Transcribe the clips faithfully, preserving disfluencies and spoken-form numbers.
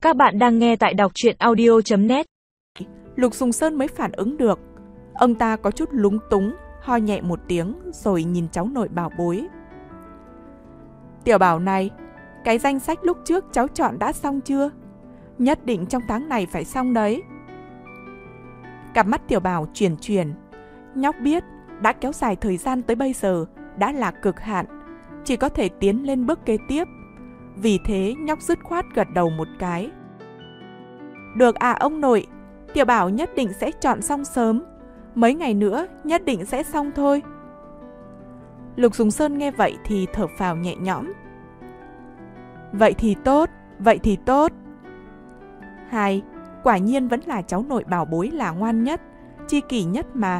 Các bạn đang nghe tại đọc truyện audio chấm net. Lục Sùng Sơn mới phản ứng được. Ông ta có chút lúng túng, ho nhẹ một tiếng rồi nhìn cháu nội bảo bối. Tiểu Bảo này, cái danh sách lúc trước cháu chọn đã xong chưa? Nhất định trong tháng này phải xong đấy. Cặp mắt Tiểu Bảo chuyển chuyển. Nhóc biết đã kéo dài thời gian tới bây giờ đã là cực hạn, chỉ có thể tiến lên bước kế tiếp. Vì thế nhóc dứt khoát gật đầu một cái. Được à ông nội, Tiểu Bảo nhất định sẽ chọn xong sớm. Mấy ngày nữa nhất định sẽ xong thôi. Lục Sùng Sơn nghe vậy thì thở phào nhẹ nhõm. Vậy thì tốt, vậy thì tốt. Hai, quả nhiên vẫn là cháu nội bảo bối là ngoan nhất, chi kỷ nhất mà.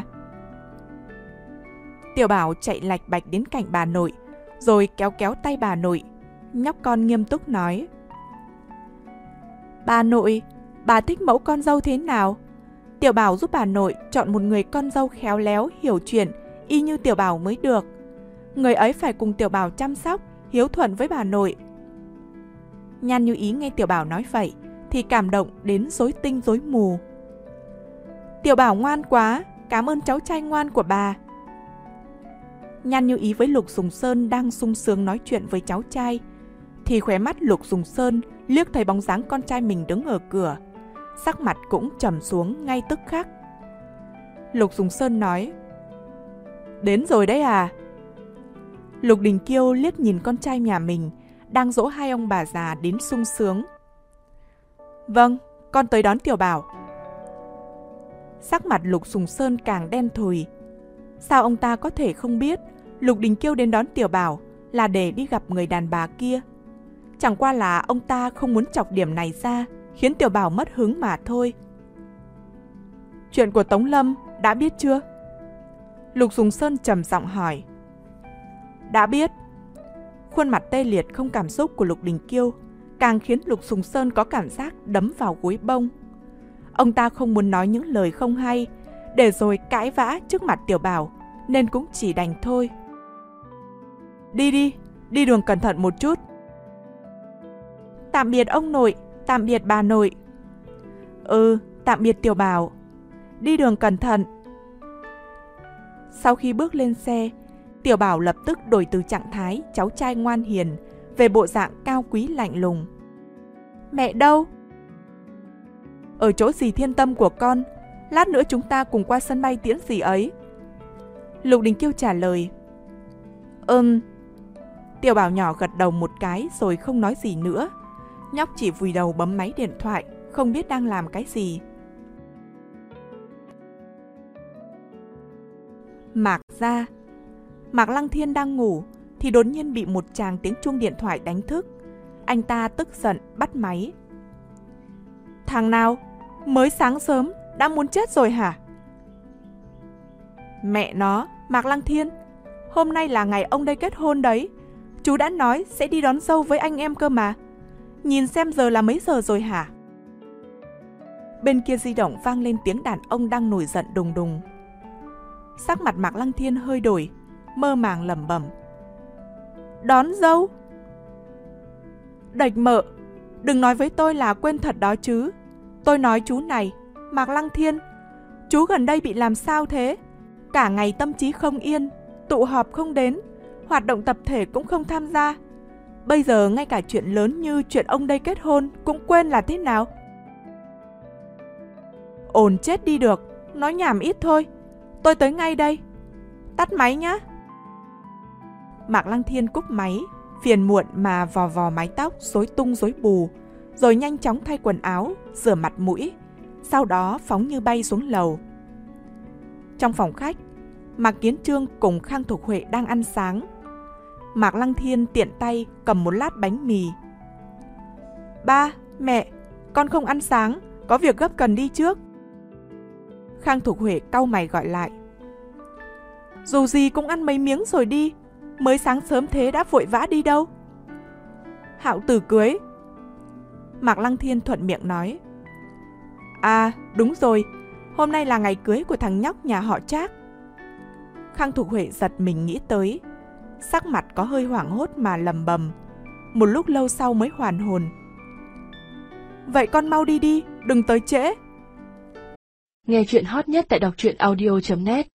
Tiểu Bảo chạy lạch bạch đến cạnh bà nội, rồi kéo kéo tay bà nội. Nhóc con nghiêm túc nói. Bà nội, bà thích mẫu con dâu thế nào? Tiểu Bảo giúp bà nội chọn một người con dâu khéo léo, hiểu chuyện, y như Tiểu Bảo mới được. Người ấy phải cùng Tiểu Bảo chăm sóc, hiếu thuận với bà nội. Nhan Như Ý nghe Tiểu Bảo nói vậy thì cảm động đến rối tinh rối mù. Tiểu Bảo ngoan quá, cảm ơn cháu trai ngoan của bà. Nhan Như Ý với Lục Sùng Sơn đang sung sướng nói chuyện với cháu trai, thì khóe mắt Lục Sùng Sơn liếc thấy bóng dáng con trai mình đứng ở cửa, sắc mặt cũng trầm xuống ngay tức khắc. Lục Sùng Sơn nói, đến rồi đấy à? Lục Đình Kiêu liếc nhìn con trai nhà mình đang dỗ hai ông bà già đến sung sướng. Vâng, con tới đón Tiểu Bảo. Sắc mặt Lục Sùng Sơn càng đen thùi. Sao ông ta có thể không biết Lục Đình Kiêu đến đón Tiểu Bảo là để đi gặp người đàn bà kia? Chẳng qua là ông ta không muốn chọc điểm này ra, khiến Tiểu Bảo mất hứng mà thôi. Chuyện của Tống Lâm đã biết chưa? Lục Sùng Sơn trầm giọng hỏi. Đã biết. Khuôn mặt tê liệt không cảm xúc của Lục Đình Kiêu càng khiến Lục Sùng Sơn có cảm giác đấm vào gối bông. Ông ta không muốn nói những lời không hay, để rồi cãi vã trước mặt Tiểu Bảo, nên cũng chỉ đành thôi. Đi đi, đi đường cẩn thận một chút. Tạm biệt ông nội, tạm biệt bà nội. Ừ, tạm biệt Tiểu Bảo. Đi đường cẩn thận. Sau khi bước lên xe, Tiểu Bảo lập tức đổi từ trạng thái cháu trai ngoan hiền về bộ dạng cao quý lạnh lùng. Mẹ đâu? Ở chỗ dì Thiên Tâm của con, lát nữa chúng ta cùng qua sân bay tiễn dì ấy. Lục Đình Kiêu trả lời. Ừm. Tiểu Bảo nhỏ gật đầu một cái rồi không nói gì nữa. Nhóc chỉ vùi đầu bấm máy điện thoại, không biết đang làm cái gì. Mạc gia. Mạc Lăng Thiên đang ngủ thì đột nhiên bị một tràng tiếng chuông điện thoại đánh thức. Anh ta tức giận bắt máy. Thằng nào? Mới sáng sớm đã muốn chết rồi hả? Mẹ nó, Mạc Lăng Thiên, hôm nay là ngày ông đây kết hôn đấy. Chú đã nói sẽ đi đón dâu với anh em cơ mà. Nhìn xem giờ là mấy giờ rồi hả? Bên kia di động vang lên tiếng đàn ông đang nổi giận đùng đùng. Sắc mặt Mạc Lăng Thiên hơi đổi, mơ màng lẩm bẩm. Đón dâu? Đạch mợ, đừng nói với tôi là quên thật đó chứ. Tôi nói chú này, Mạc Lăng Thiên, chú gần đây bị làm sao thế? Cả ngày tâm trí không yên, tụ họp không đến, hoạt động tập thể cũng không tham gia. Bây giờ ngay cả chuyện lớn như chuyện ông đây kết hôn cũng quên là thế nào? Ồn chết đi được, nói nhảm ít thôi. Tôi tới ngay đây. Tắt máy nhá. Mạc Lăng Thiên cúp máy, phiền muộn mà vò vò mái tóc rối tung rối bù, rồi nhanh chóng thay quần áo, rửa mặt mũi, sau đó phóng như bay xuống lầu. Trong phòng khách, Mạc Kiến Trương cùng Khang Thục Huệ đang ăn sáng. Mạc Lăng Thiên tiện tay cầm một lát bánh mì. Ba, mẹ, con không ăn sáng, có việc gấp cần đi trước. Khang Thục Huệ cau mày gọi lại. Dù gì cũng ăn mấy miếng rồi đi, mới sáng sớm thế đã vội vã đi đâu? Hạo tử cưới. Mạc Lăng Thiên thuận miệng nói. À, đúng rồi, hôm nay là ngày cưới của thằng nhóc nhà họ Trác. Khang Thục Huệ giật mình nghĩ tới, sắc mặt có hơi hoảng hốt mà lầm bầm. Một lúc lâu sau mới hoàn hồn. Vậy con mau đi đi, đừng tới trễ. Nghe chuyện hot nhất tại đọc truyện audio chấm net.